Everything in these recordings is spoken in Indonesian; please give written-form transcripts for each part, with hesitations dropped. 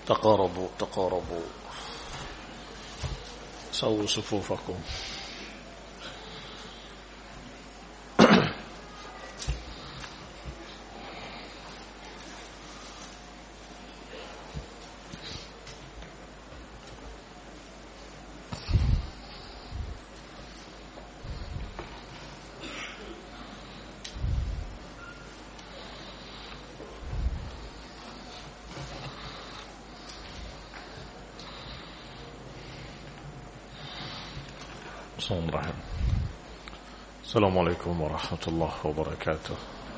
تقاربوا تقاربوا سووا صفوفكم. السلام عليكم ورحمة الله وبركاته.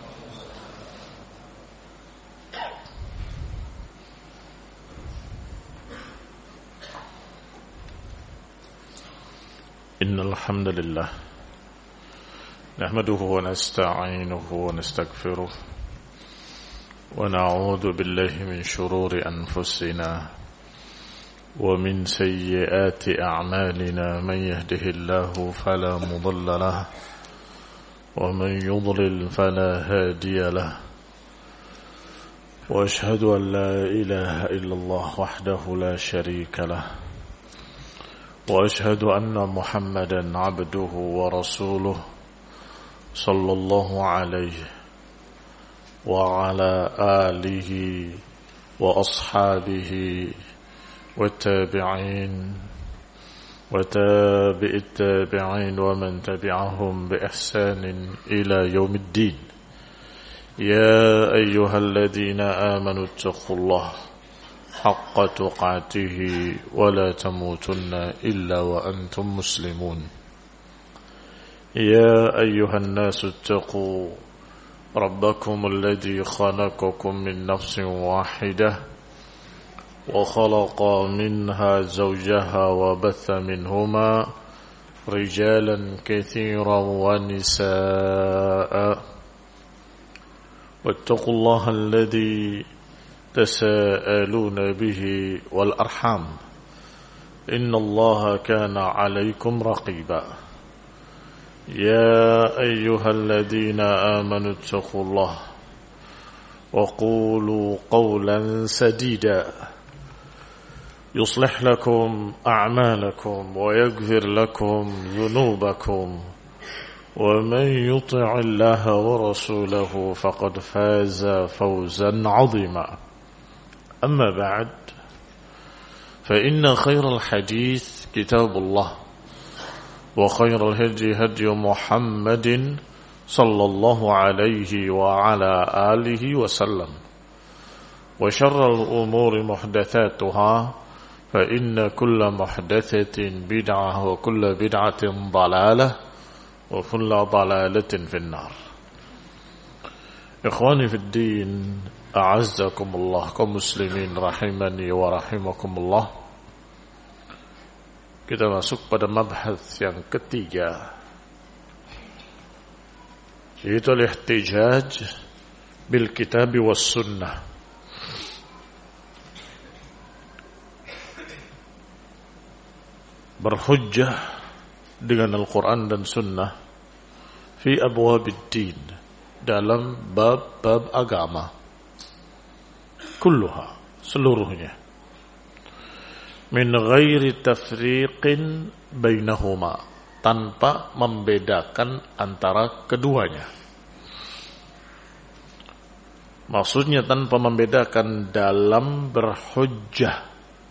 إن الحمد لله نحمده ونستعينه ونستغفره ونعوذ بالله من شرور أنفسنا ومن سيئات أعمالنا. من يهده الله فلا مضل له ومن يضلل فلا هادي له. وأشهد أن لا إله إلا الله وحده لا شريك له. وأشهد أن محمدا عبده ورسوله صلى الله عليه وعلى آله وأصحابه والتابعين وتابع التابعين ومن تبعهم بإحسان إلى يوم الدين. يا أيها الذين آمنوا اتقوا الله حق تقاته ولا تموتن إلا وأنتم مسلمون. يا أيها الناس اتقوا ربكم الذي خلقكم من نفس واحدة وخلق منها زوجها وبث منهما رجالا كثيرا ونساء. واتقوا الله الذي تساءلون به والأرحام إن الله كان عليكم رقيبا. يا أيها الذين آمنوا اتقوا الله وقولوا قولا سديدا يصلح لكم أعمالكم ويغفر لكم ذنوبكم ومن يطع الله ورسوله فقد فاز فوزا عظيما. أما بعد فإن خير الحديث كتاب الله وخير الهدي هدي محمد صلى الله عليه وعلى آله وسلم وشر الأمور محدثاتها فإن كل محدثة بدعة وكل بدعة ضلالة وكل ضلالة في النار. إخواني في الدين أعزكم الله kaum muslimin rahimani wa rahimakumullah. Kita masuk pada mabhas yang ketiga, yaitu al-ihtijaj bil kitab was sunnah. Berhujjah dengan Al-Quran dan Sunnah fi abwabid din, dalam bab-bab agama kulluha, seluruhnya, min ghairi tafriqin bainahuma, tanpa membedakan antara keduanya. Maksudnya tanpa membedakan dalam berhujjah.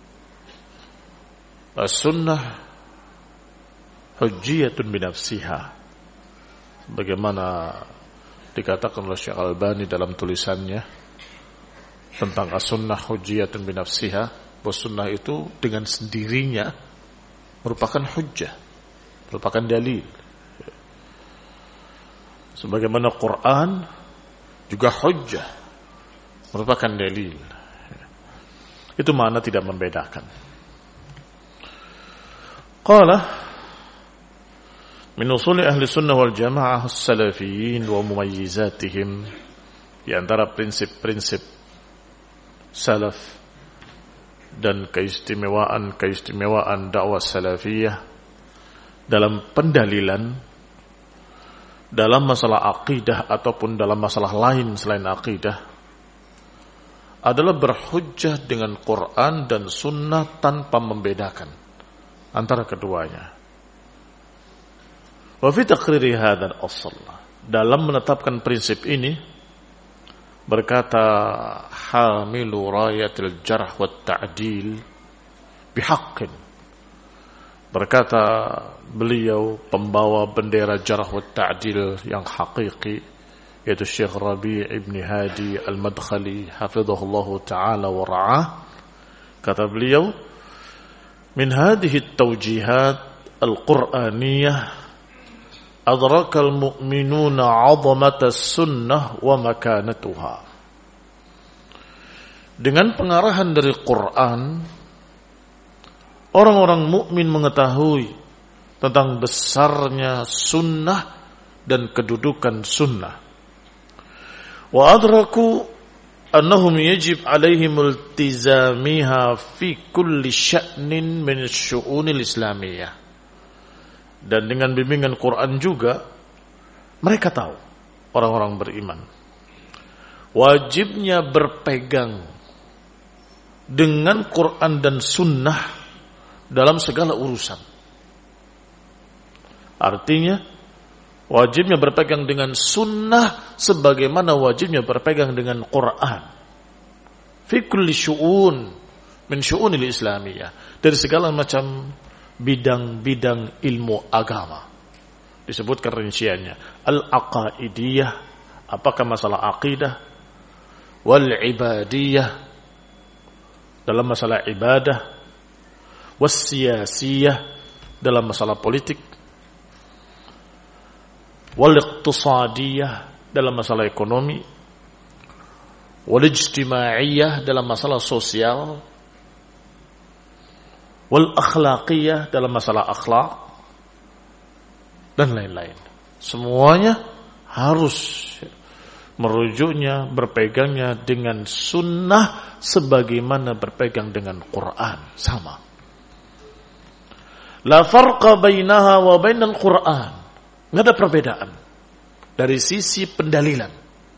As-sunnah hujjiyatun binafsiha, bagaimana dikatakan oleh Syekh Al-Albani dalam tulisannya tentang as-sunnah hujjiyatun binafsiha, bahwa sunnah itu dengan sendirinya merupakan hujjah, merupakan dalil. Sebagaimana Quran juga hujjah, merupakan dalil. Itu makna tidak membedakan. Qala min usuli ahli sunnah wal jamaah as-salafiyin wa mumayyizatihim, di antara prinsip-prinsip salaf dan keistimewaan dakwah salafiyah dalam pendalilan dalam masalah akidah ataupun dalam masalah lain selain akidah adalah berhujjah dengan Quran dan Sunnah tanpa membedakan antara keduanya. Wa fi taqriri hadzal asl, dalam menetapkan prinsip ini berkata hamilu rayatil jarh wa ta'dil bihaqqin, berkata beliau pembawa bendera jarh wa ta'dil yang hakiki, yaitu Syekh Rabi' ibn Hadi al-Madkhali hafizahullahu ta'ala wa ra'ah. Kata beliau, min hadhihi at-tawjihat al-Qur'aniyah adraka al-mu'minuna 'azamata as-sunnah wa makanatuha. Dengan pengarahan dari Quran, orang-orang mukmin mengetahui tentang besarnya sunnah dan kedudukan sunnah. Wa adraku annahum yajib alaihim iltizamiha fi kulli sya'nin min asy-syu'unil islamiyah. Dan dengan bimbingan Quran juga mereka tahu, orang-orang beriman, wajibnya berpegang dengan Quran dan sunnah dalam segala urusan. Artinya wajibnya berpegang dengan sunnah sebagaimana wajibnya berpegang dengan Quran. Fi kulli syu'un min syu'unil islamiyah, dari segala macam bidang-bidang ilmu agama. Disebutkan rinciannya, al-aqaidiyah, apakah masalah aqidah, wal ibadiyah, dalam masalah ibadah, was siyasiyah, dalam masalah politik, wal iqtisadiyah, dalam masalah ekonomi, wal ijtimaiyah, dalam masalah sosial, wal akhlaqiyah, dalam masalah akhlak, dan lain-lain. Semuanya harus merujuknya, berpegangnya dengan sunnah sebagaimana berpegang dengan Quran. Sama. La farqa bainaha wa bainal Quran. Nggak ada perbedaan dari sisi pendalilan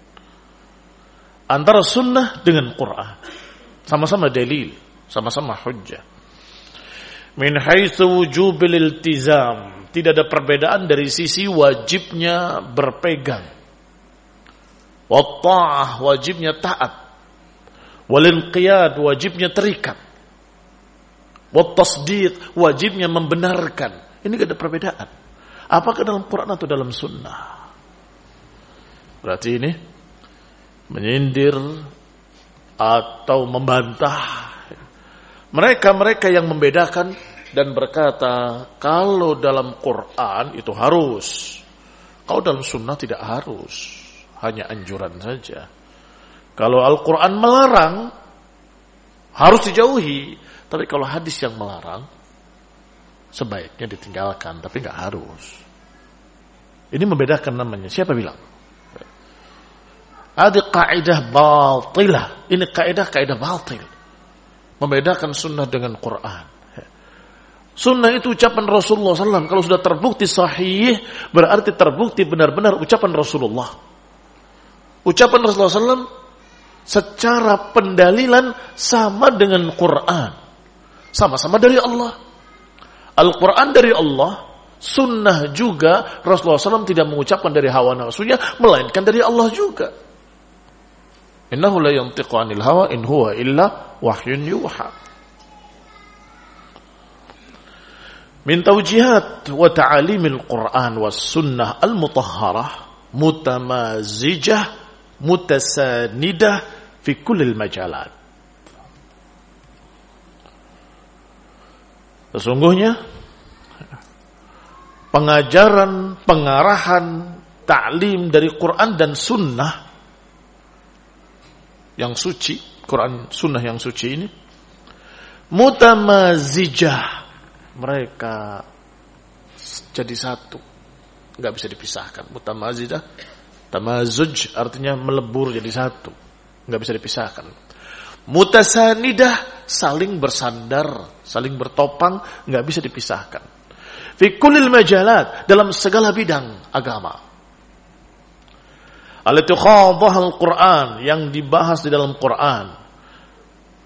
antara sunnah dengan Quran. Sama-sama dalil, sama-sama hujjah. Min haitsu wujubil iltizam, tidak ada perbedaan dari sisi wajibnya berpegang. Wa ta'ah, wajibnya taat. Wal inqiyad, wajibnya terikat. Wa tasdiq, wajibnya membenarkan. Ini tidak ada perbedaan. Apakah dalam Quran atau dalam sunnah? Berarti ini menyindir atau membantah mereka-mereka yang membedakan dan berkata kalau dalam Quran itu harus, kalau dalam sunnah tidak harus, hanya anjuran saja. Kalau Al-Quran melarang harus dijauhi, tapi kalau hadis yang melarang sebaiknya ditinggalkan, tapi nggak harus. Ini membedakan namanya. Siapa bilang? Ada kaidah batilah. Ini kaidah batil. Membedakan sunnah dengan Quran. Sunnah itu ucapan Rasulullah SAW. Kalau sudah terbukti sahih, berarti terbukti benar-benar ucapan Rasulullah. Ucapan Rasulullah SAW secara pendalilan sama dengan Quran. Sama-sama dari Allah. Al-Quran dari Allah, sunnah juga Rasulullah SAW tidak mengucapkan dari hawa nafsunya, melainkan dari Allah juga. Innahu la yantiqu 'anil hawa in huwa illa wahyun yuha. Min tawjihat wa ta'alimil Quran was sunnah al-mutahharah mutamazijah mutasanidah fi kullil majalat. Sesungguhnya pengajaran, pengarahan, ta'lim dari Quran dan sunnah yang suci, Quran sunnah yang suci ini mutamazijah, mereka jadi satu, nggak bisa dipisahkan. Mutamazijah, tamazuj artinya melebur jadi satu, nggak bisa dipisahkan. Mutasanidah, saling bersandar, saling bertopang, nggak bisa dipisahkan. Fi kullil majalat, dalam segala bidang agama. Allati khadhaha al-Quran, yang dibahas di dalam Quran.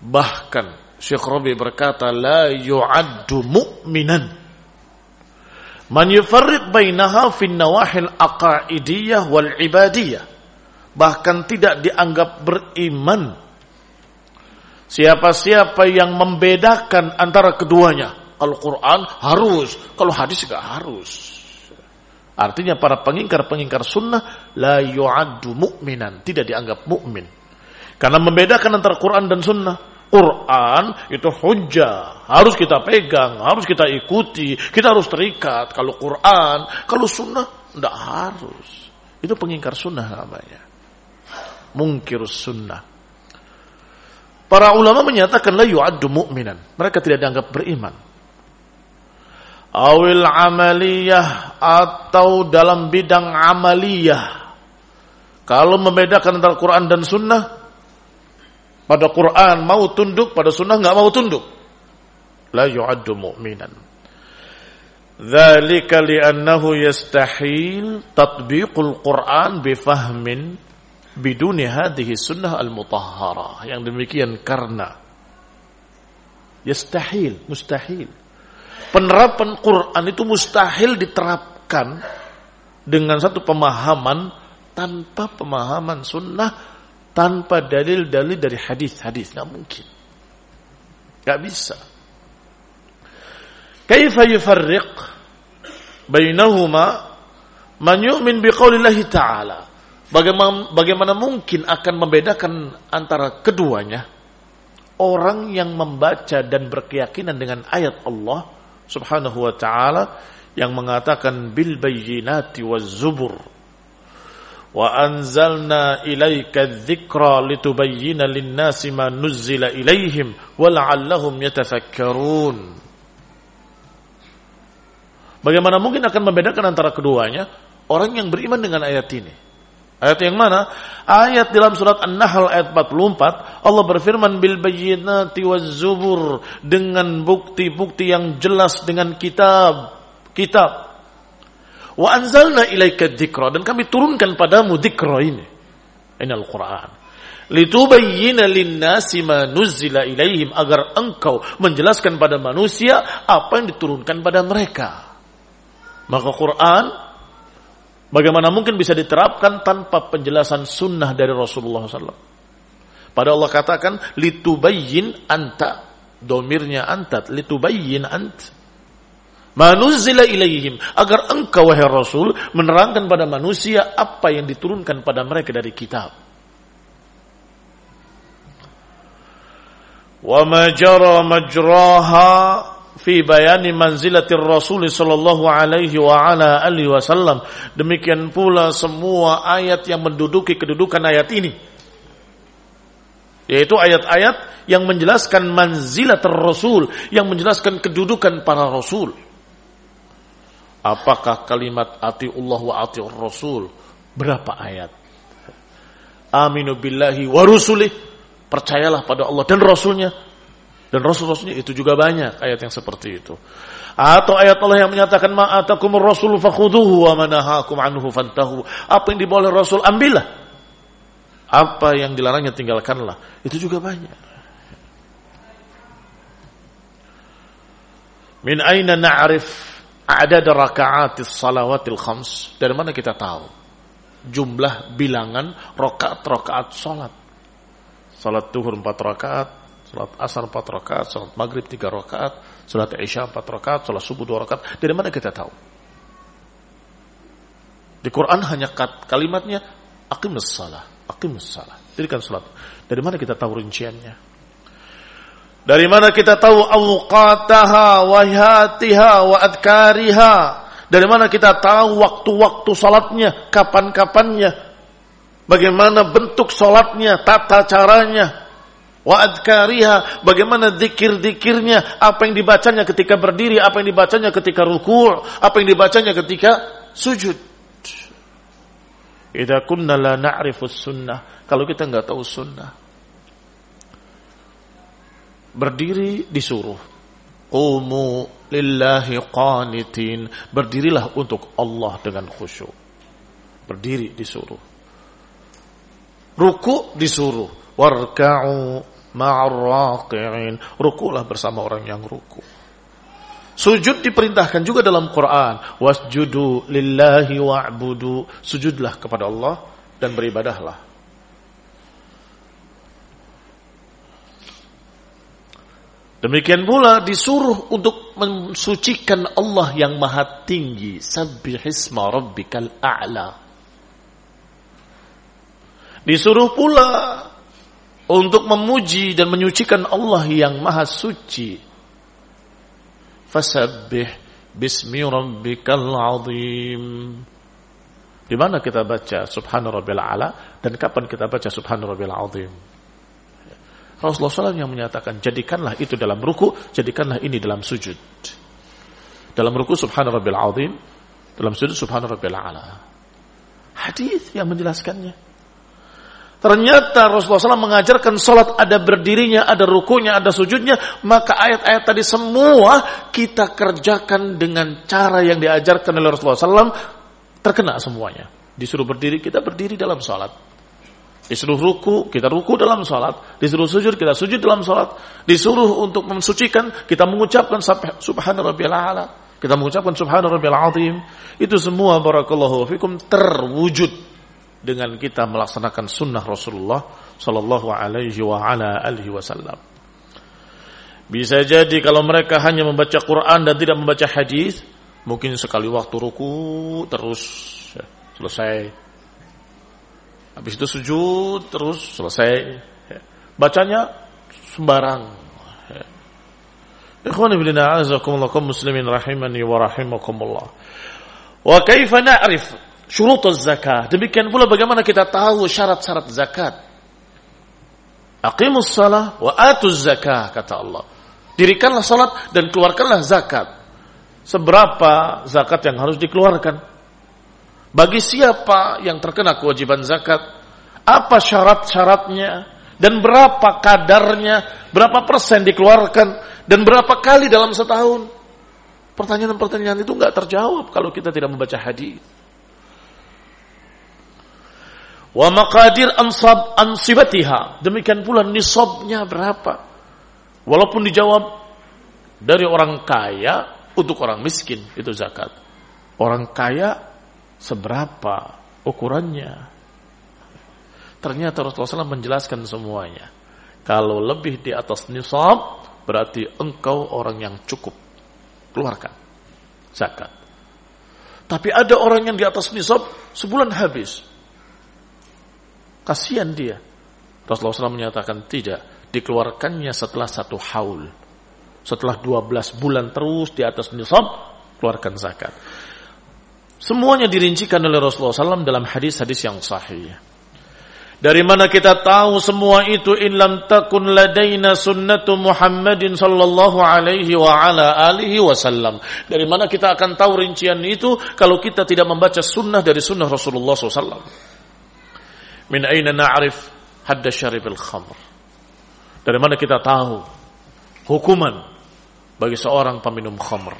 Bahkan Syekh Rabi berkata, la yu'addu mu'minan man yufarriq bainaha fin nawahil aqaidiyah wal ibadiyah. Bahkan tidak dianggap beriman siapa-siapa yang membedakan antara keduanya. Kalau Quran harus, kalau hadis enggak harus. Artinya para pengingkar sunnah la yu'addu mu'minan, tidak dianggap mukmin. Karena membedakan antara Quran dan sunnah. Quran itu hujjah, harus kita pegang, harus kita ikuti, kita harus terikat. Kalau Quran, kalau sunnah tidak harus. Itu pengingkar sunnah namanya. Munkirus sunnah. Para ulama menyatakan la yu'addu mu'minan, mereka tidak dianggap beriman. Awil amaliyah, atau dalam bidang amaliyah. Kalau membedakan antara Quran dan sunnah, pada Quran mau tunduk, pada sunnah enggak mau tunduk. La yu'addu mu'minan. Dzalika li'annahu yastahil tatbiqul Quran bifahmin biduni hadhihi sunnah al-mutahharah. Yang demikian karena yastahil, mustahil. Penerapan Quran itu mustahil diterapkan dengan satu pemahaman tanpa pemahaman sunnah, tanpa dalil-dalil dari hadis-hadis. Nggak mungkin. Nggak bisa. Kaifa yufarriq bainahuma man yu'min biqaulillahi ta'ala. Bagaimana mungkin akan membedakan antara keduanya orang yang membaca dan berkeyakinan dengan ayat Allah Subhanahu wa ta'ala yang mengatakan bil bayyinati waz zubur wa anzalna ilaika dzikra litubayyana lin-nasi ma nuzzila ilaihim wa la'allahum yatafakkarun. Bagaimana mungkin akan membedakan antara keduanya orang yang beriman dengan ayat ini? Ayat yang mana? Ayat dalam surat An-Nahl ayat 44. Allah berfirman bil bayyinati waz zubur, dengan bukti-bukti yang jelas, dengan kitab. Wa anzalna ilaika dzikra, dan kami turunkan padamu dzikra ini. Ini Al-Qur'an. Litubayyana lin-nasi ma nuzzila ilaihim, agar engkau menjelaskan pada manusia apa yang diturunkan pada mereka. Maka Quran bagaimana mungkin bisa diterapkan tanpa penjelasan sunnah dari Rasulullah SAW? Pada Allah katakan, litubayyin anta. Domirnya anta. Litubayyin anta. Manuzzila ilaihim. Agar engkau, wahai Rasul, menerangkan pada manusia apa yang diturunkan pada mereka dari kitab. Wa ma jara majraha fi bayani manzilatir Rasul sallallahu alaihi wa ala alihi wasallam. Demikian pula semua ayat yang menduduki kedudukan ayat ini, yaitu ayat-ayat yang menjelaskan manzilatir Rasul, yang menjelaskan kedudukan para rasul. Apakah kalimat atiullah wa atiur Rasul? Berapa ayat? Aminu billahi wa rusulih, percayalah pada Allah dan Rasulnya. Dan Rasul-Rasulnya itu juga banyak ayat yang seperti itu. Atau ayat Allah yang menyatakan ma'atakumur rasul fakhuduhu wa manahakum anhu fantahu. Apa yang dibawa oleh Rasul, ambillah. Apa yang dilarangnya, tinggalkanlah. Itu juga banyak. Min aina na'rif a'dad raka'atis salawatil khams? Dari mana kita tahu jumlah bilangan rakaat-rakaat salat? Salat zuhur 4 rakaat, salat asar 4 rakaat, salat maghrib 3 rakaat, salat isya 4 rakaat, salat subuh 2 rakaat. Dari mana kita tahu? Di Quran hanya kalimatnya aqimus shalah, aqimus shalah. Dirikan salat. Dari mana kita tahu rinciannya? Dari mana kita tahu awqataha wa hayatiha wa adkariha? Dari mana kita tahu waktu-waktu salatnya, kapan-kapannya? Bagaimana bentuk salatnya, tata caranya? Wa adkariha, bagaimana zikir-zikirnya, apa yang dibacanya ketika berdiri, apa yang dibacanya ketika ruku', apa yang dibacanya ketika sujud. Idza kunna la na'rifus sunnah, kalau kita enggak tahu sunnah. Berdiri disuruh, qumu lillahi qanitin, berdirilah untuk Allah dengan khusyuk. Berdiri disuruh. Ruku' disuruh, warka'u ma'ar raqi'in. Rukulah bersama orang yang ruku. Sujud diperintahkan juga dalam Quran. Wasjudu lillahi wa'budu. Sujudlah kepada Allah dan beribadahlah. Demikian pula disuruh untuk mensucikan Allah yang maha tinggi. Sabbihisma rabbikal a'la. Disuruh pula untuk memuji dan menyucikan Allah yang maha suci. Fasabbih bismi rabbikal azim. Di mana kita baca subhana rabbil a'la dan kapan kita baca subhana rabbil azim? Rasulullah SAW yang menyatakan, jadikanlah itu dalam ruku, jadikanlah ini dalam sujud. Dalam ruku subhana rabbil azim, dalam sujud subhana rabbil a'la. Hadis yang menjelaskannya. Ternyata Rasulullah SAW mengajarkan salat ada berdirinya, ada rukunya, ada sujudnya, maka ayat-ayat tadi semua kita kerjakan dengan cara yang diajarkan oleh Rasulullah SAW, terkena semuanya. Disuruh berdiri, kita berdiri dalam salat. Disuruh ruku, kita ruku dalam salat. Disuruh sujud, kita sujud dalam salat. Disuruh untuk mensucikan, kita mengucapkan subhana rabbiyal a'la. Kita mengucapkan subhana rabbiyal azim. Itu semua barakallahu fikum terwujud dengan kita melaksanakan sunnah Rasulullah sallallahu alaihi wa ala alihi wasallam. Bisa jadi kalau mereka hanya membaca Quran dan tidak membaca hadis, mungkin sekali waktu ruku terus selesai. Habis itu sujud terus selesai. Bacanya sembarang. Ikhwani fillah a'azakumullah kaum muslimin rahimani wa rahimakumullah. Wa kaifa na'rif syurut az-zakah? Demikian pula bagaimana kita tahu syarat-syarat zakat? Aqimus shalah wa atuz zakah, kata Allah. Dirikanlah salat dan keluarkanlah zakat. Seberapa zakat yang harus dikeluarkan? Bagi siapa yang terkena kewajiban zakat? Apa syarat-syaratnya? Dan berapa kadarnya? Berapa persen dikeluarkan? Dan berapa kali dalam setahun? Pertanyaan-pertanyaan itu enggak terjawab kalau kita tidak membaca hadis. Wa maqadir ansibatiha. Demikian pula nisabnya berapa? Walaupun dijawab dari orang kaya untuk orang miskin, itu zakat. Orang kaya seberapa ukurannya? Ternyata Rasulullah SAW menjelaskan semuanya. Kalau lebih di atas nisab, berarti engkau orang yang cukup keluarkan zakat. Tapi ada orang yang di atas nisab sebulan habis. Kasihan dia. Rasulullah SAW menyatakan tidak, dikeluarkannya setelah 1 haul. Setelah 12 bulan terus di atas nisab, keluarkan zakat. Semuanya dirincikan oleh Rasulullah SAW dalam hadis-hadis yang sahih. Dari mana kita tahu semua itu? In lam takun ladaina sunnatu Muhammadin sallallahu alaihi wa ala alihi wasallam. Dari mana kita akan tahu rincian itu kalau kita tidak membaca sunnah dari sunnah Rasulullah SAW? Min aina na'rif hadda syaribil khamr? Dari mana kita tahu hukuman bagi seorang peminum khamr?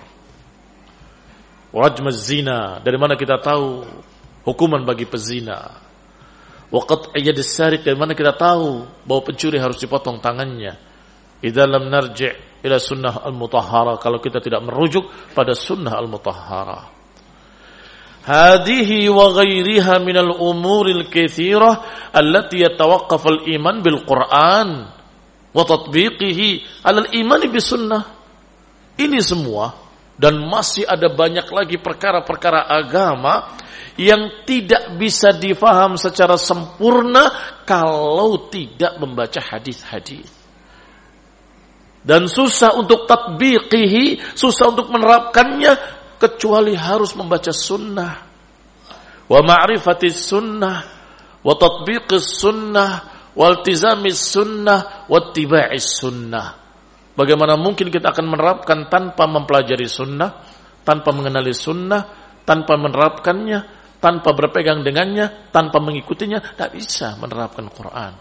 Rajmaz zina, dari mana kita tahu hukuman bagi pezina? Waqat ayyadis sarik, dari mana kita tahu bahwa pencuri harus dipotong tangannya? Idza lam narji' ila sunnah al-mutahhara, kalau kita tidak merujuk pada sunnah al-mutahhara. Hadhihi wa ghairiha min al-umuril katsirah allati yatawaqqaf al-iman bil Qur'an wa tatbiqihi 'ala al-iman bis sunnah. Ini semua dan masih ada banyak lagi perkara-perkara agama yang tidak bisa difaham secara sempurna kalau tidak membaca hadis-hadis. Dan susah untuk tatbiqihi, susah untuk menerapkannya kecuali harus membaca sunnah. Wa ma'rifatis sunnah, wa tatbiqis sunnah, wa iltizamis sunnah, wa ittiba'is sunnah. Bagaimana mungkin kita akan menerapkan tanpa mempelajari sunnah, tanpa mengenali sunnah, tanpa menerapkannya, tanpa berpegang dengannya, tanpa mengikutinya? Tak bisa menerapkan Quran.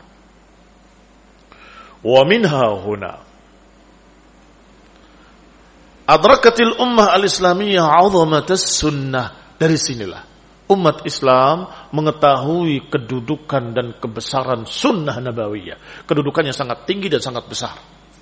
Wa minha huna adrakatil ummah al-islamiyah 'azamatas sunnah. Dari sinilah umat Islam mengetahui kedudukan dan kebesaran sunnah nabawiyah. Kedudukannya sangat tinggi dan sangat besar.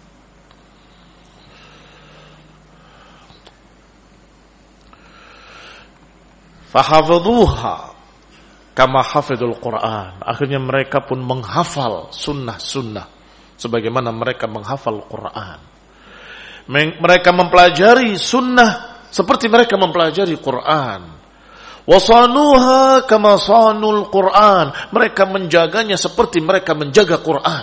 Fahafadhuha kama hafidhul Quran. Akhirnya mereka pun menghafal sunnah-sunnah sebagaimana mereka menghafal Quran. Mereka mempelajari sunnah seperti mereka mempelajari Quran. Wasanuha kama sanul Quran. Mereka menjaganya seperti mereka menjaga Quran.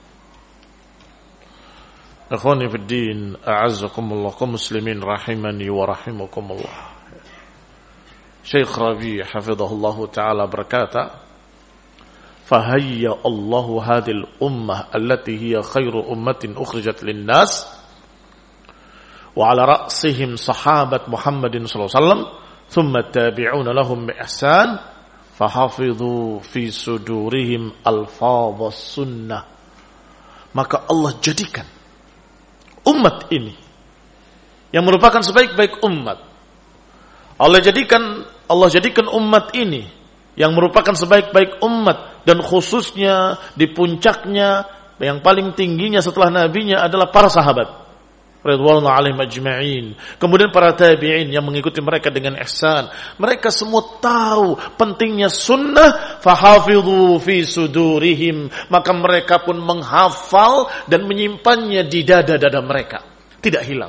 Akhwani fid din, a'azzakumullah, kaum muslimin rahimani wa rahimakumullah. Syekh Rabi' hafizahullah ta'ala berkata, "Fahayya Allahu hadhil ummah allati hiya khairu ummatin ukhrijat lin-nas wa 'ala ra'sihim sahabat Muhammadin sallallahu alaihi wasallam thumma tabi'una lahum bi ihsan fahafidhu fi sudurihim alfadhas sunnah." Maka Allah jadikan umat ini yang merupakan sebaik-baik umat. Allah jadikan umat ini yang merupakan sebaik-baik umat, dan khususnya di puncaknya yang paling tingginya setelah nabinya adalah para sahabat radhiyallahu alaihim ajma'in. Kemudian para tabi'in yang mengikuti mereka dengan ihsan. Mereka semua tahu pentingnya sunnah, fahafidhu fi sudurihim, maka mereka pun menghafal dan menyimpannya di dada-dada mereka, tidak hilang.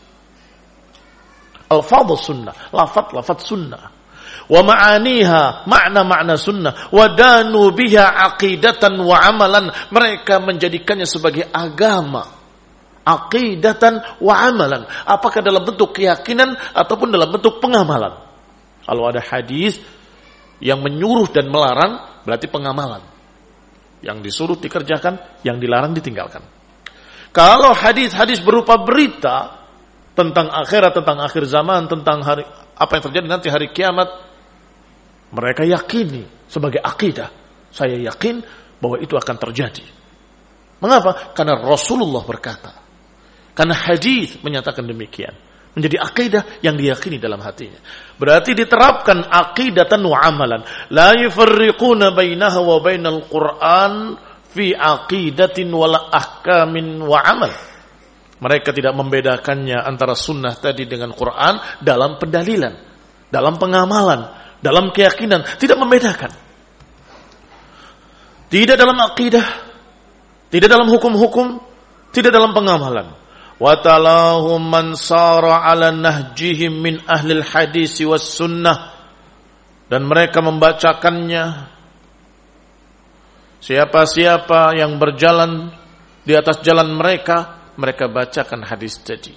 Al-fadhus sunnah, lafaz sunnah. Wa ma'aniha, makna sunnah. Wa danu biha aqidatan wa amalan. Mereka menjadikannya sebagai agama. Aqidatan wa amalan. Apakah dalam bentuk keyakinan ataupun dalam bentuk pengamalan. Kalau ada hadis yang menyuruh dan melarang, berarti pengamalan. Yang disuruh dikerjakan, yang dilarang ditinggalkan. Kalau hadis-hadis berupa berita tentang akhirat, tentang akhir zaman, tentang hari apa yang terjadi nanti hari kiamat, mereka yakini sebagai akidah. Saya yakin bahwa itu akan terjadi. Mengapa? Karena Rasulullah berkata. Karena hadis menyatakan demikian. Menjadi akidah yang diyakini dalam hatinya. Berarti diterapkan aqidatan wa amalan. La yufarriquna bainaha wa bainal Qur'an fi aqidatin wala ahkamin wa amal. Mereka tidak membedakannya antara sunnah tadi dengan Quran dalam pendalilan, dalam pengamalan, dalam keyakinan. Tidak membedakan. Tidak dalam akidah, tidak dalam hukum-hukum, tidak dalam pengamalan. وَتَلَاهُمْ مَنْ سَارَ عَلَى نَهْجِهِمْ مِنْ أَهْلِ الْحَدِيثِ وَالسُّنَّةِ. Dan mereka membacakannya. Siapa-siapa yang berjalan di atas jalan mereka, mereka bacakan hadis tadi.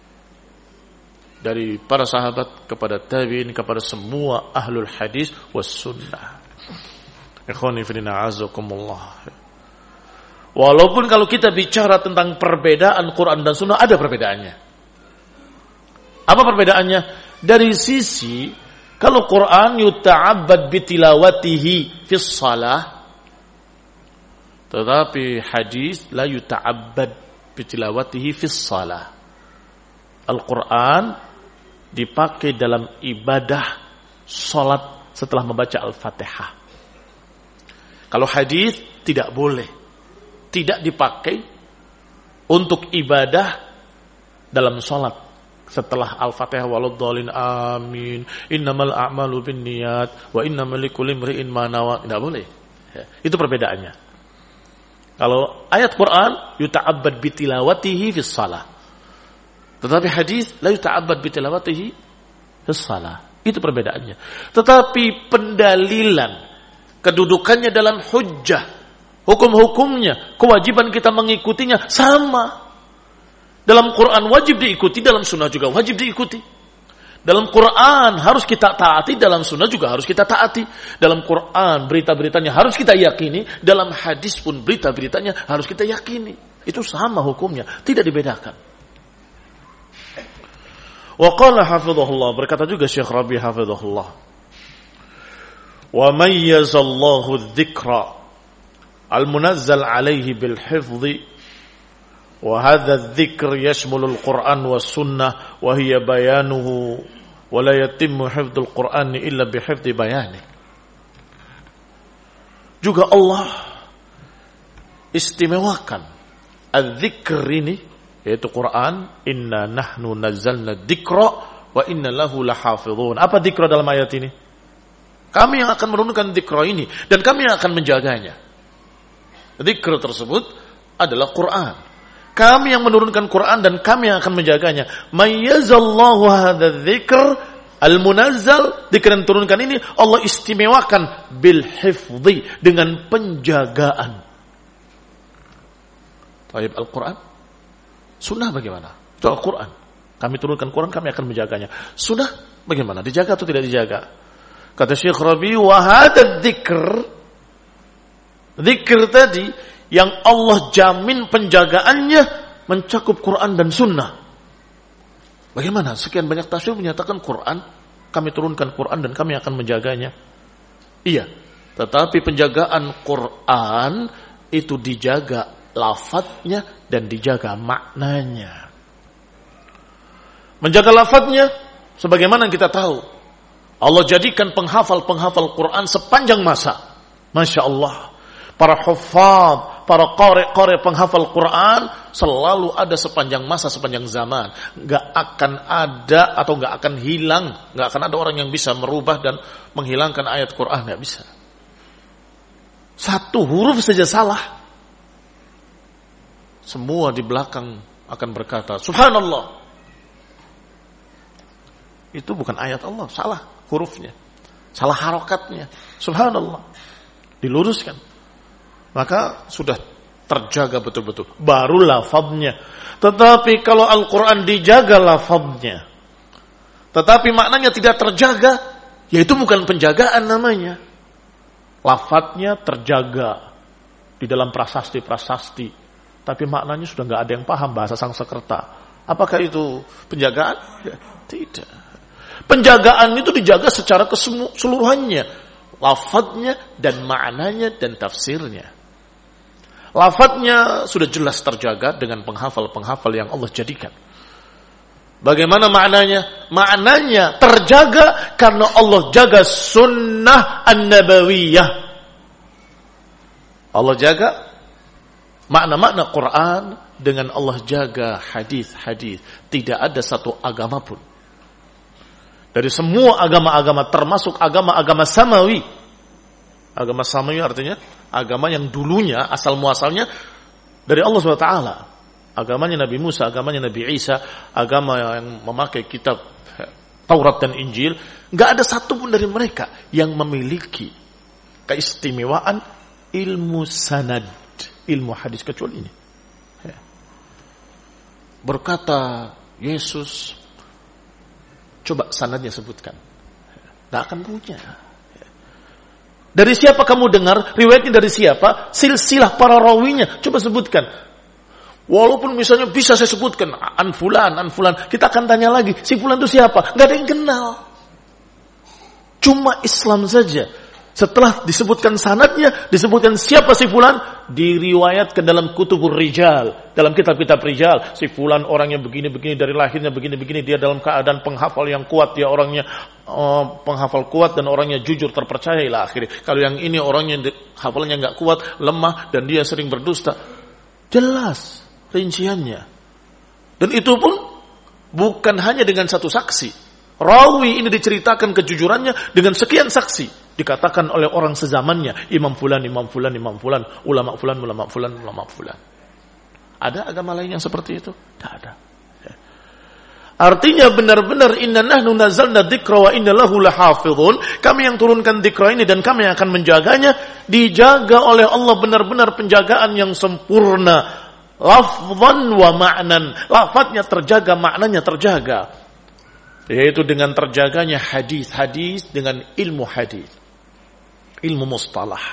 Dari para sahabat kepada tabi'in, kepada semua ahlul hadis was sunnah. Ikhwani fillah azakumullah. Walaupun kalau kita bicara tentang perbedaan Quran dan sunnah, ada perbedaannya. Apa perbedaannya? Dari sisi, kalau Quran yuta'abbad bitilawatihi fis salah, tetapi hadis la yuta'abbad bitilawatihi fis salah. Al-Quran dipakai dalam ibadah salat setelah membaca Al-Fatihah. Kalau hadis tidak boleh, tidak dipakai untuk ibadah dalam salat setelah Al-Fatihah waladdallin amin innamal a'malu binniyat wa innamal likulli imri'in ma nawa. Tidak boleh. Itu perbedaannya. Kalau ayat Quran yuta'abbad bitilawatihi fis salah. Tetapi hadis la yuta'abbad bitilawatihi fis salah. Itu perbedaannya. Tetapi pendalilan kedudukannya dalam hujjah, hukum-hukumnya, kewajiban kita mengikutinya sama. Dalam Quran wajib diikuti, dalam sunnah juga wajib diikuti. Dalam Quran harus kita taati, dalam sunnah juga harus kita taati. Dalam Quran berita-beritanya harus kita yakini, dalam hadis pun berita-beritanya harus kita yakini. Itu sama hukumnya, tidak dibedakan. Wa qala hafizahullah, berkata juga Syekh Rabi hafizahullah, wa mayyazallahu adh-dhikra al-munazzal alayhi bil hifdhi wa hadha adh-dhikr yashmulu al-Qur'an was sunnah wa hiya bayanuhu Wa la yatimmu hifdzul Qur'ani illa bihifdzi bayani. Juga Allah istimewakan az-dzikr ini, yaitu Quran, inna nahnu nazzalna dzikra wa inna lahu lahafizun. Apa dzikra dalam ayat ini? Kami yang akan menurunkan dzikra ini dan kami yang akan menjaganya. Dzikr tersebut adalah Quran. Kami yang menurunkan Quran dan kami yang akan menjaganya. Mayyazallahu hadzal dzikr al-munazzal, dzikr yang turunkan ini Allah istimewakan bil hifdzi, dengan penjagaan. Baik, Al-Quran. Sunnah bagaimana? Itu Al-Quran. Kami turunkan Quran, kami akan menjaganya. Sunnah bagaimana? Dijaga atau tidak dijaga? Kata Syekh Rabi, wa hadzal dzikr, dzikr tadi yang Allah jamin penjagaannya mencakup Quran dan Sunnah. Bagaimana? Sekian banyak tafsir menyatakan Quran, kami turunkan Quran dan kami akan menjaganya. Iya, tetapi penjagaan Quran itu dijaga lafadznya dan dijaga maknanya. Menjaga lafadznya, sebagaimana kita tahu, Allah jadikan penghafal Quran sepanjang masa. Masya Allah. Para huffaz, para qari penghafal Quran selalu ada sepanjang masa, sepanjang zaman. Gak akan ada atau gak akan hilang, gak akan ada orang yang bisa merubah dan menghilangkan ayat Quran, gak bisa. Satu huruf saja salah, semua di belakang akan berkata subhanallah. Itu bukan ayat Allah, salah hurufnya, salah harokatnya. Subhanallah, diluruskan. Maka sudah terjaga betul-betul. Baru lafadznya. Tetapi kalau Al-Quran dijaga lafadznya, tetapi maknanya tidak terjaga, ya itu bukan penjagaan namanya. Lafadznya terjaga di dalam prasasti, tapi maknanya sudah nggak ada yang paham bahasa Sanskerta. Apakah itu penjagaan? Ya, tidak. Penjagaan itu dijaga secara keseluruhannya, lafadznya dan maknanya dan tafsirnya. Lafadznya sudah jelas terjaga dengan penghafal yang Allah jadikan. Bagaimana maknanya? Maknanya terjaga karena Allah jaga sunnah an-nabawiyah. Allah jaga makna-makna Quran dengan Allah jaga hadis-hadis. Tidak ada satu agama pun dari semua agama-agama, termasuk agama-agama samawi. Agama samawi artinya agama yang dulunya asal muasalnya dari Allah SWT. Agamanya Nabi Musa, agamanya Nabi Isa, agama yang memakai kitab Taurat dan Injil. Gak ada satu pun dari mereka yang memiliki keistimewaan ilmu sanad, ilmu hadis kecuali ini. Berkata Yesus, coba sanadnya sebutkan. Gak akan punya. Dari siapa kamu dengar? Riwayatnya dari siapa? Silsilah para rawinya. Coba sebutkan. Walaupun misalnya bisa saya sebutkan an fulan. Kita akan tanya lagi, si fulan itu siapa? Gak ada yang kenal. Cuma Islam saja. Setelah disebutkan sanadnya, disebutkan siapa si fulan, diriwayatkan dalam kutubur rijal, dalam kitab-kitab rijal. Si fulan orangnya begini-begini, dari lahirnya begini-begini, dia dalam keadaan penghafal yang kuat, dia orangnya penghafal kuat dan orangnya jujur, terpercaya ila akhirnya. Kalau yang ini orangnya hafalnya enggak kuat, lemah dan dia sering berdusta. Jelas rinciannya. Dan itu pun bukan hanya dengan satu saksi. Rawi ini diceritakan kejujurannya dengan sekian saksi. Dikatakan oleh orang sezamannya, imam fulan, ulama fulan. Ada agama lain yang seperti itu? Tidak ada. Artinya benar-benar inna nahnu nazzalna dzikra wa inna lahu lahafizun. Kami yang turunkan dzikra ini dan kami yang akan menjaganya. Dijaga oleh Allah benar-benar penjagaan yang sempurna. Lafzan wa ma'nan. Lafadznya terjaga, maknanya terjaga. Yaitu dengan terjaganya hadis dengan ilmu hadis. Ilmu mustalah.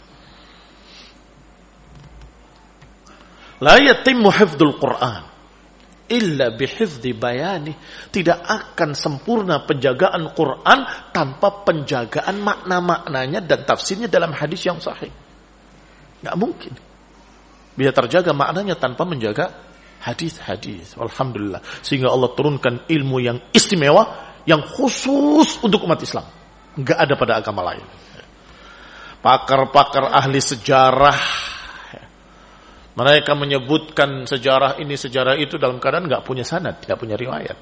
La yatimmu hifdzul Qur'an illa bihifdzi bayani. Tidak akan sempurna penjagaan Quran tanpa penjagaan makna-maknanya dan tafsirnya dalam hadis yang sahih. Enggak mungkin bisa terjaga maknanya tanpa menjaga hadis. Alhamdulillah. Sehingga Allah turunkan ilmu yang istimewa, yang khusus untuk umat Islam. Enggak ada pada agama lain. Pakar-pakar ahli sejarah, mereka menyebutkan sejarah ini, sejarah itu dalam keadaan enggak punya sanad, enggak punya riwayat.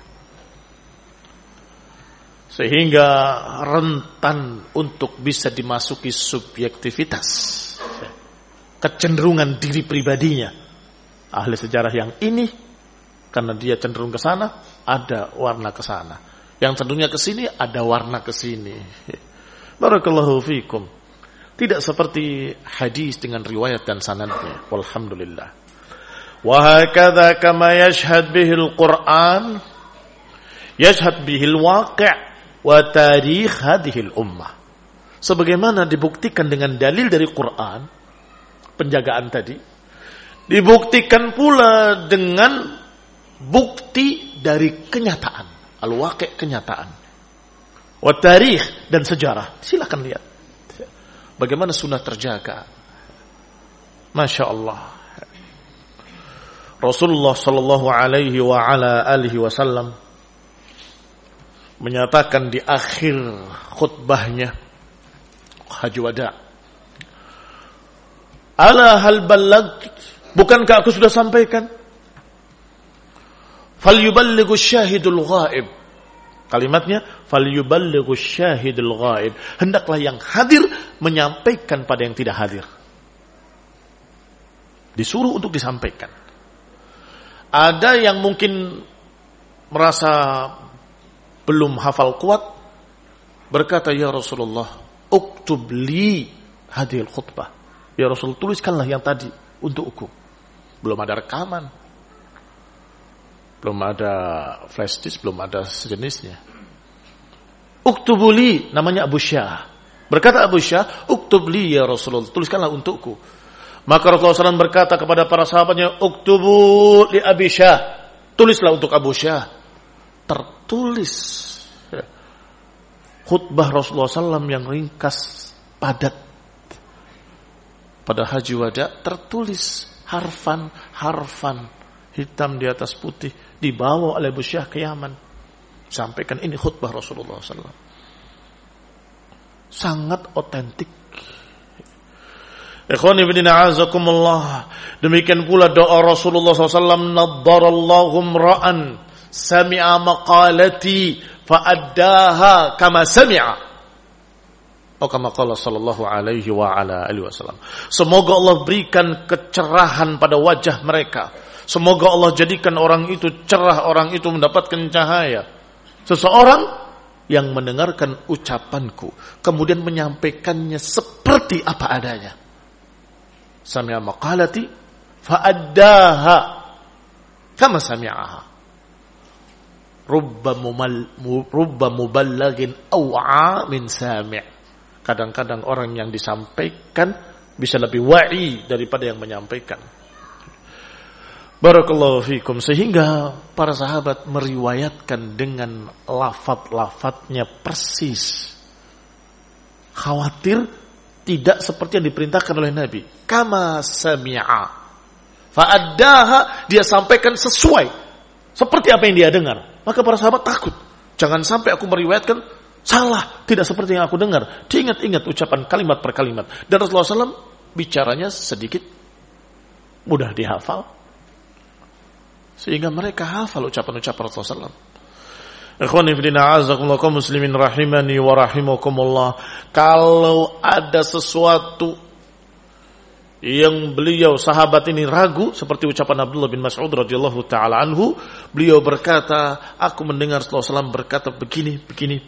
Sehingga rentan untuk bisa dimasuki subjektivitas, kecenderungan diri pribadinya. Ahli sejarah yang ini, karena dia cenderung ke sana, ada warna ke sana. Yang cenderungnya ke sini, ada warna ke sini. Barakallahu fikum. Tidak seperti hadis dengan riwayat dan sanadnya. Walhamdulillah. Wa hakadha kama yashhad bihil Qur'an, yashhad bihil waqi' wa tarikh hadhil ummah. Sebagaimana dibuktikan dengan dalil dari Quran, penjagaan tadi, dibuktikan pula dengan bukti dari kenyataan, al-waqi', kenyataan, wa tarikh, dan sejarah. Silakan lihat bagaimana sunnah terjaga. Masya Allah. Rasulullah sallallahu alaihi wa ala alihi wasallam menyatakan di akhir khutbahnya Haji Wada, ala hal balagh, bukankah aku sudah sampaikan? Falyuballighu syahidul ghaib. Kalimatnya falyuballighu syahidul ghaib. Hendaklah yang hadir menyampaikan pada yang tidak hadir. Disuruh untuk disampaikan. Ada yang mungkin merasa belum hafal kuat, berkata, ya Rasulullah, uktub li hadhil khutbah. Ya Rasul, tuliskanlah yang tadi untukku. Belum ada rekaman, belum ada flash disk, belum ada sejenisnya. Uktubuli, namanya Abu Syah. Berkata Abu Syah, uktubli ya Rasulullah, tuliskanlah untukku. Maka Rasulullah SAW berkata kepada para sahabatnya, uktubu li Abi Syah, tulislah untuk Abu Syah. Tertulis khutbah Rasulullah SAW yang ringkas, padat. Pada Haji Wada tertulis harfan, hitam di atas putih, dibawa oleh Abu Syah ke Yaman. Sampaikan ini khutbah Rasulullah SAW. Sangat otentik. Ikhwani fillah azakumullah. Demikian pula doa Rasulullah SAW, naddarallahu ra'an sami'a maqalati fa'addaha kama sami'a. Kama qala sallallahu alaihi wa ala alihi wasallam. Semoga Allah berikan kecerahan pada wajah mereka. Semoga Allah jadikan orang itu cerah, orang itu mendapatkan cahaya. Seseorang yang mendengarkan ucapanku kemudian menyampaikannya seperti apa adanya. Sami'a maqalati fa'addaha kama sami'aha. Rubba muballagin aw'a min sami'. Kadang-kadang orang yang disampaikan bisa lebih wa'i daripada yang menyampaikan. Barakallahu fikum. Sehingga para sahabat meriwayatkan dengan lafaz-lafaznya persis. Khawatir tidak seperti yang diperintahkan oleh Nabi. Kama sami'a. Fa'addaha, dia sampaikan sesuai seperti apa yang dia dengar. Maka para sahabat takut. Jangan sampai aku meriwayatkan salah, tidak seperti yang aku dengar. Diingat-ingat ucapan kalimat per kalimat. Dan Rasulullah SAW bicaranya sedikit mudah dihafal, sehingga mereka hafal ucapan-ucapan Rasulullah SAW. Ikhwani fillah azakumullah kaum muslimin rahimani wa rahimakumullah. Kalau ada sesuatu yang beliau sahabat ini ragu, seperti ucapan Abdullah bin Mas'ud radhiyallahu taala anhu, beliau berkata, aku mendengar Rasulullah SAW berkata begini.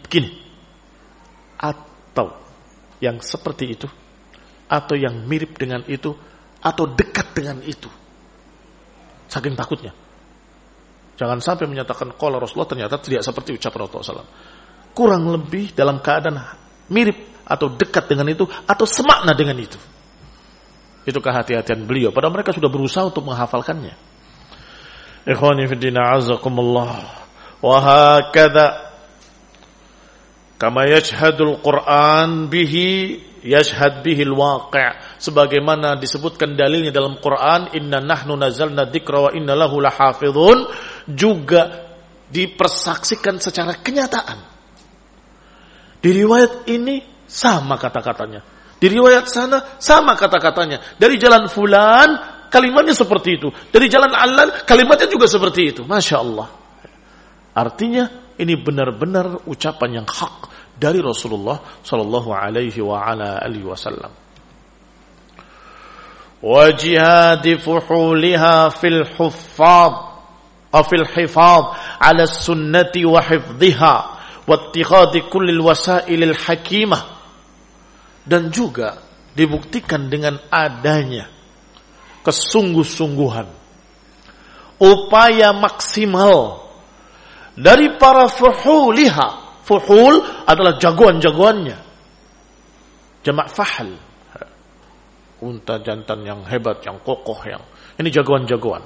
Atau yang seperti itu, atau yang mirip dengan itu, atau dekat dengan itu. Saking takutnya. Jangan sampai menyatakan qala Rasulullah ternyata tidak seperti ucapan Rasulullah SAW. Kurang lebih dalam keadaan mirip atau dekat dengan itu, atau semakna dengan itu. Itu kehati-hatian beliau. Padahal mereka sudah berusaha untuk menghafalkannya. Ikhwani fiddina azakumullah. Wa hakadha kama yashhadul Qur'an bihi yashhad bihi al-waqi'. Sebagaimana disebutkan dalilnya dalam Quran, inna nahnu nazzalna dzikra wa inna lahu lahafizun, juga dipersaksikan secara kenyataan. Di riwayat ini sama kata-katanya. Di riwayat sana sama kata-katanya. Dari jalan fulan kalimatnya seperti itu. Dari jalan Allan kalimatnya juga seperti itu. Masya Allah. Artinya ini benar-benar ucapan yang hak dari Rasulullah sallallahu alaihi wa ala alihi wasallam. Wa jihadi fuhuliha fil huffaz aw fil hifaz ala sunnati wa hifdhiha wa ittikhadhi kullil wasailil hakimah. Dan juga dibuktikan dengan adanya kesungguh-sungguhan, upaya maksimal dari para fuhuliha. Fuhul adalah jagoan-jagoannya, jamak fahal, unta jantan yang hebat, yang kokoh, yang ini jagoan-jagoan.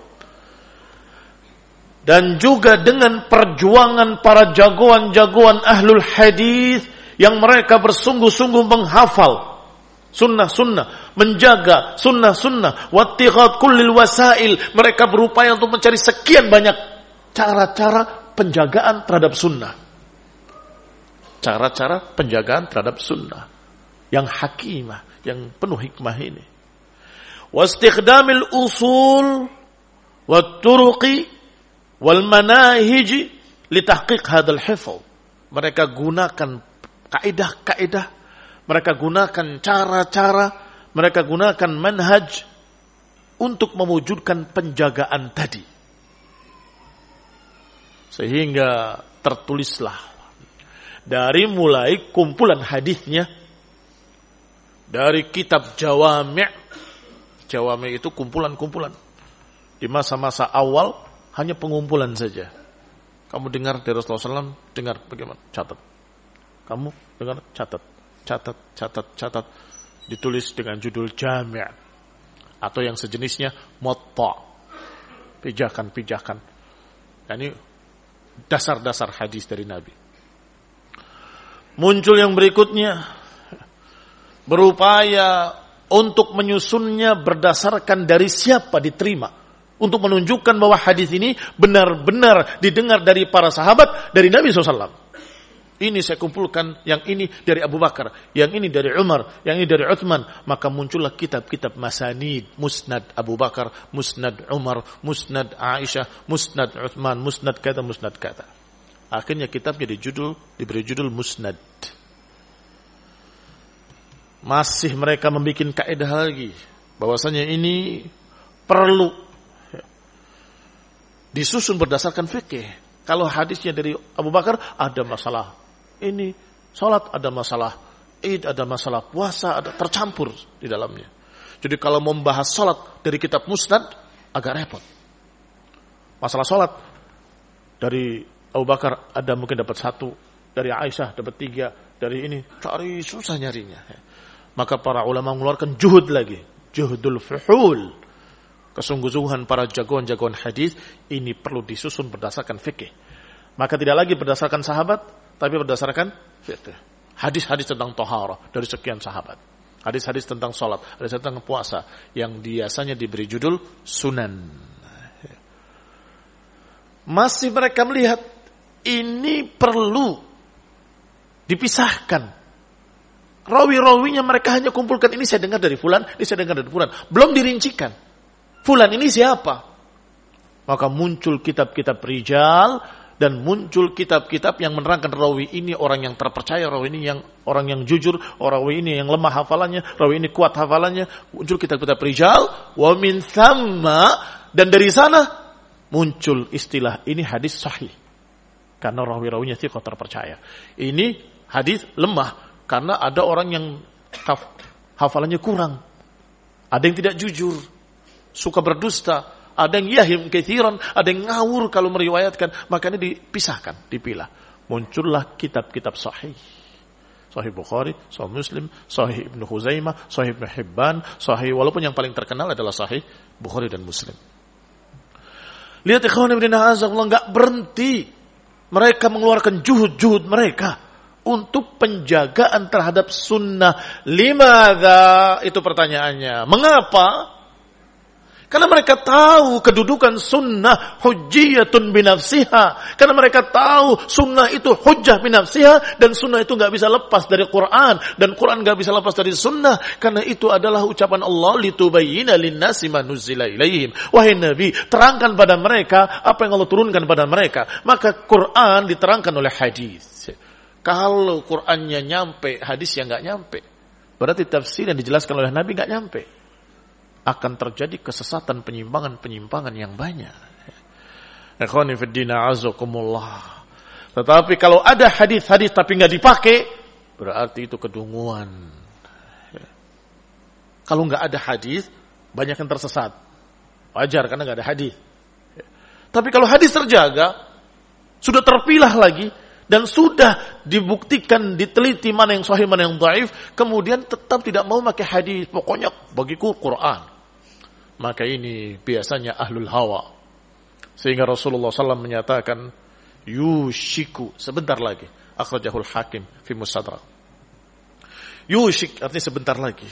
Dan juga dengan perjuangan para jagoan-jagoan ahlul hadis yang mereka bersungguh-sungguh menghafal sunnah-sunnah, menjaga sunnah-sunnah, wattikhad kullil wasail, mereka berupaya untuk mencari sekian banyak cara-cara penjagaan terhadap sunnah. Cara-cara penjagaan terhadap sunnah yang hakimah, yang penuh hikmah ini. Wastikhdamil usul wat-turuqi wal manahij li tahqiq hadzal hifz. Mereka gunakan kaidah-kaidah, mereka gunakan cara-cara, mereka gunakan manhaj untuk mewujudkan penjagaan tadi. Sehingga tertulislah dari mulai kumpulan hadisnya, dari kitab Jawami'. Jawami' itu kumpulan-kumpulan. Di masa-masa awal hanya pengumpulan saja. Kamu dengar dari Rasulullah SAW, dengar bagaimana? Catat. Kamu dengar, catat. Ditulis dengan judul Jami' atau yang sejenisnya Muwatta. Pijakan. Ini dasar-dasar hadis dari Nabi. Muncul yang berikutnya, berupaya untuk menyusunnya berdasarkan dari siapa diterima, untuk menunjukkan bahwa hadis ini benar-benar didengar dari para sahabat, dari Nabi SAW. Ini saya kumpulkan, yang ini dari Abu Bakar, yang ini dari Umar, yang ini dari Uthman. Maka muncullah kitab-kitab masanid, musnad Abu Bakar, musnad Umar, musnad Aisyah, musnad Uthman, musnad kata. Akhirnya kitabnya diberi judul musnad. Masih mereka membuat kaidah lagi, bahwasanya ini perlu disusun berdasarkan fikih. Kalau hadisnya dari Abu Bakar ada masalah ini, salat ada masalah, Id ada masalah, puasa ada, tercampur di dalamnya. Jadi kalau membahas salat dari kitab musnad agak repot. Masalah salat dari Abu Bakar ada mungkin dapat 1, dari Aisyah dapat 3, dari ini cari susah nyarinya. Maka para ulama mengeluarkan juhud lagi, juhudul fuhul, kesungguh-sungguhan para jagoan-jagoan hadis ini perlu disusun berdasarkan fikih. Maka tidak lagi berdasarkan sahabat, tapi berdasarkan fikih. Hadis-hadis tentang taharah dari sekian sahabat. Hadis-hadis tentang salat, hadis tentang puasa yang biasanya diberi judul sunan. Masih mereka melihat ini perlu dipisahkan. Rawi-rawinya mereka hanya kumpulkan, ini saya dengar dari fulan, ini saya dengar dari fulan. Belum dirincikan. Fulan ini siapa? Maka muncul kitab-kitab rijal dan muncul kitab-kitab yang menerangkan rawi ini orang yang terpercaya, rawi ini yang orang yang jujur, rawi ini yang lemah hafalannya, rawi ini kuat hafalannya. Muncul kitab-kitab rijal, wa min thamma, dan dari sana muncul istilah ini hadis sahih. Karena rawi-rawinya thiqah, terpercaya. Ini hadis lemah karena ada orang yang hafalannya kurang. Ada yang tidak jujur, suka berdusta, ada yang yahim katsiran, ada yang ngawur kalau meriwayatkan, makanya dipisahkan, dipilah. Muncullah kitab-kitab sahih. Sahih Bukhari, Sahih Muslim, Sahih Ibnu Huzaimah, Sahih Ibnu Hibban, Sahih, walaupun yang paling terkenal adalah Sahih Bukhari dan Muslim. Lihat ikhwan ibn a'azakullah, enggak berhenti mereka mengeluarkan juhud-juhud mereka untuk penjagaan terhadap sunnah. Limadza? Itu pertanyaannya. Mengapa? Karena mereka tahu kedudukan sunnah hujjiyatun binafsiha. Karena mereka tahu sunnah itu hujjah binafsiha. Dan sunnah itu gak bisa lepas dari Quran. Dan Quran gak bisa lepas dari sunnah. Karena itu adalah ucapan Allah, litubayyina linnasi ma nuzzila ilaihim. Wahai Nabi, terangkan pada mereka apa yang Allah turunkan pada mereka. Maka Quran diterangkan oleh hadis. Kalau Qurannya nyampe, hadisnya gak nyampe, berarti tafsir yang dijelaskan oleh Nabi gak nyampe. Akan terjadi kesesatan, penyimpangan yang banyak. Ikhwani fiddin a'azakumullah. Tetapi kalau ada hadis-hadis tapi nggak dipakai, berarti itu kedunguan. Kalau nggak ada hadis, banyak yang tersesat. Wajar karena nggak ada hadis. Tapi kalau hadis terjaga, sudah terpilah lagi, dan sudah dibuktikan, diteliti mana yang sahih, mana yang dhaif, kemudian tetap tidak mau pakai hadis, pokoknya bagiku Quran. Maka ini biasanya ahlul hawa. Sehingga Rasulullah SAW menyatakan, yushiku, sebentar lagi. Akhrajahul Hakim fi Mustadrak. Yushik artinya sebentar lagi.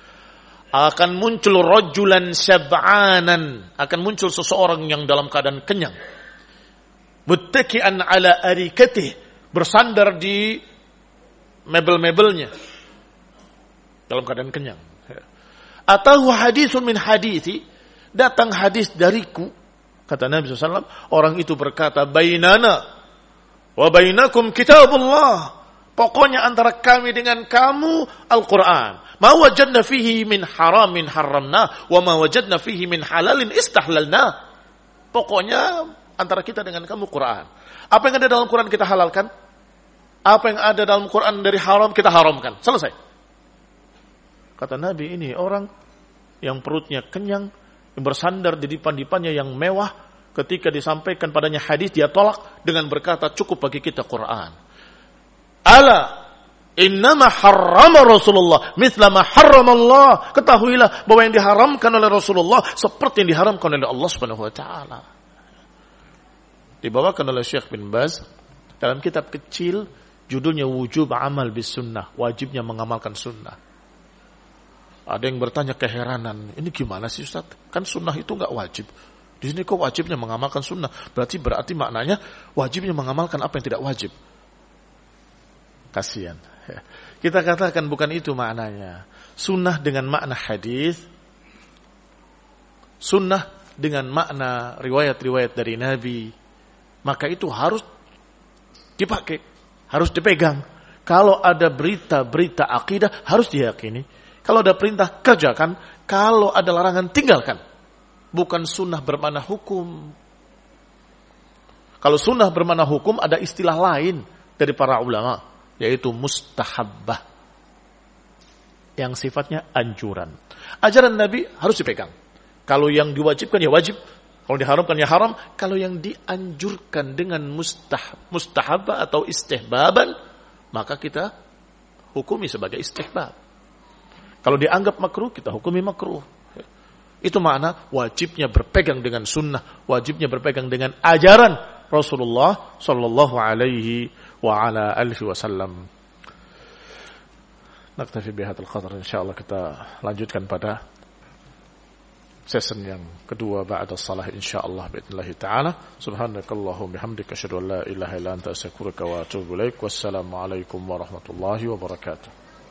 Akan muncul rajulan syab'anan. Akan muncul seseorang yang dalam keadaan kenyang. Muttaki'an ala arikatih. Bersandar di mebel-mebelnya. Dalam keadaan kenyang. Atau hadisun min hadithi, datang hadis dariku, kata Nabi SAW. Orang itu berkata, bainana wa bainakum kitabullah. Pokoknya antara kami dengan kamu Al-Quran. Ma wajadna fihi min haramin haramna, wa ma wajadna fihi min halalin istahlalna. Pokoknya antara kita dengan kamu Quran. Apa yang ada dalam Quran kita halalkan, apa yang ada dalam Quran dari haram kita haramkan. Selesai. Kata Nabi, ini orang yang perutnya kenyang, yang bersandar di dipan-dipannya yang mewah, ketika disampaikan padanya hadis, dia tolak dengan berkata, cukup bagi kita Quran. Ala innama harrama Rasulullah mithla ma harrama Allah. Ketahuilah bahwa yang diharamkan oleh Rasulullah seperti yang diharamkan oleh Allah Subhanahu wa taala. Dibawakan oleh Syekh bin Baz dalam kitab kecil judulnya Wujub Amal bis Sunnah, wajibnya mengamalkan sunnah. Ada yang bertanya keheranan, ini gimana sih Ustaz? Kan sunnah itu enggak wajib. Di sini kok wajibnya mengamalkan sunnah? Berarti maknanya wajibnya mengamalkan apa yang tidak wajib. Kasihan. Kita katakan bukan itu maknanya. Sunnah dengan makna hadis, sunnah dengan makna riwayat-riwayat dari Nabi, maka itu harus dipakai, harus dipegang. Kalau ada berita-berita akidah harus diyakini. Kalau ada perintah, kerjakan. Kalau ada larangan, tinggalkan. Bukan sunnah bermakna hukum. Kalau sunnah bermakna hukum, ada istilah lain dari para ulama, yaitu mustahabbah, yang sifatnya anjuran. Ajaran Nabi harus dipegang. Kalau yang diwajibkan, ya wajib. Kalau diharamkan, ya haram. Kalau yang dianjurkan dengan mustahabbah atau istihbaban, maka kita hukumi sebagai istihbab. Kalau dianggap makruh, kita hukumi makruh. Itu makna wajibnya berpegang dengan sunnah, wajibnya berpegang dengan ajaran Rasulullah sallallahu alaihi wa ala alihi wasallam. Naktafi bihadzal qadar, insyaallah kita lanjutkan pada sesi yang kedua ba'da shalah insyaallah باذنillah taala. Subhanakallahumma bihamdika asyhadu an la ilaha illa anta astaghfiruka wa atubu ilaik. Wassalamu alaikum warahmatullahi wabarakatuh.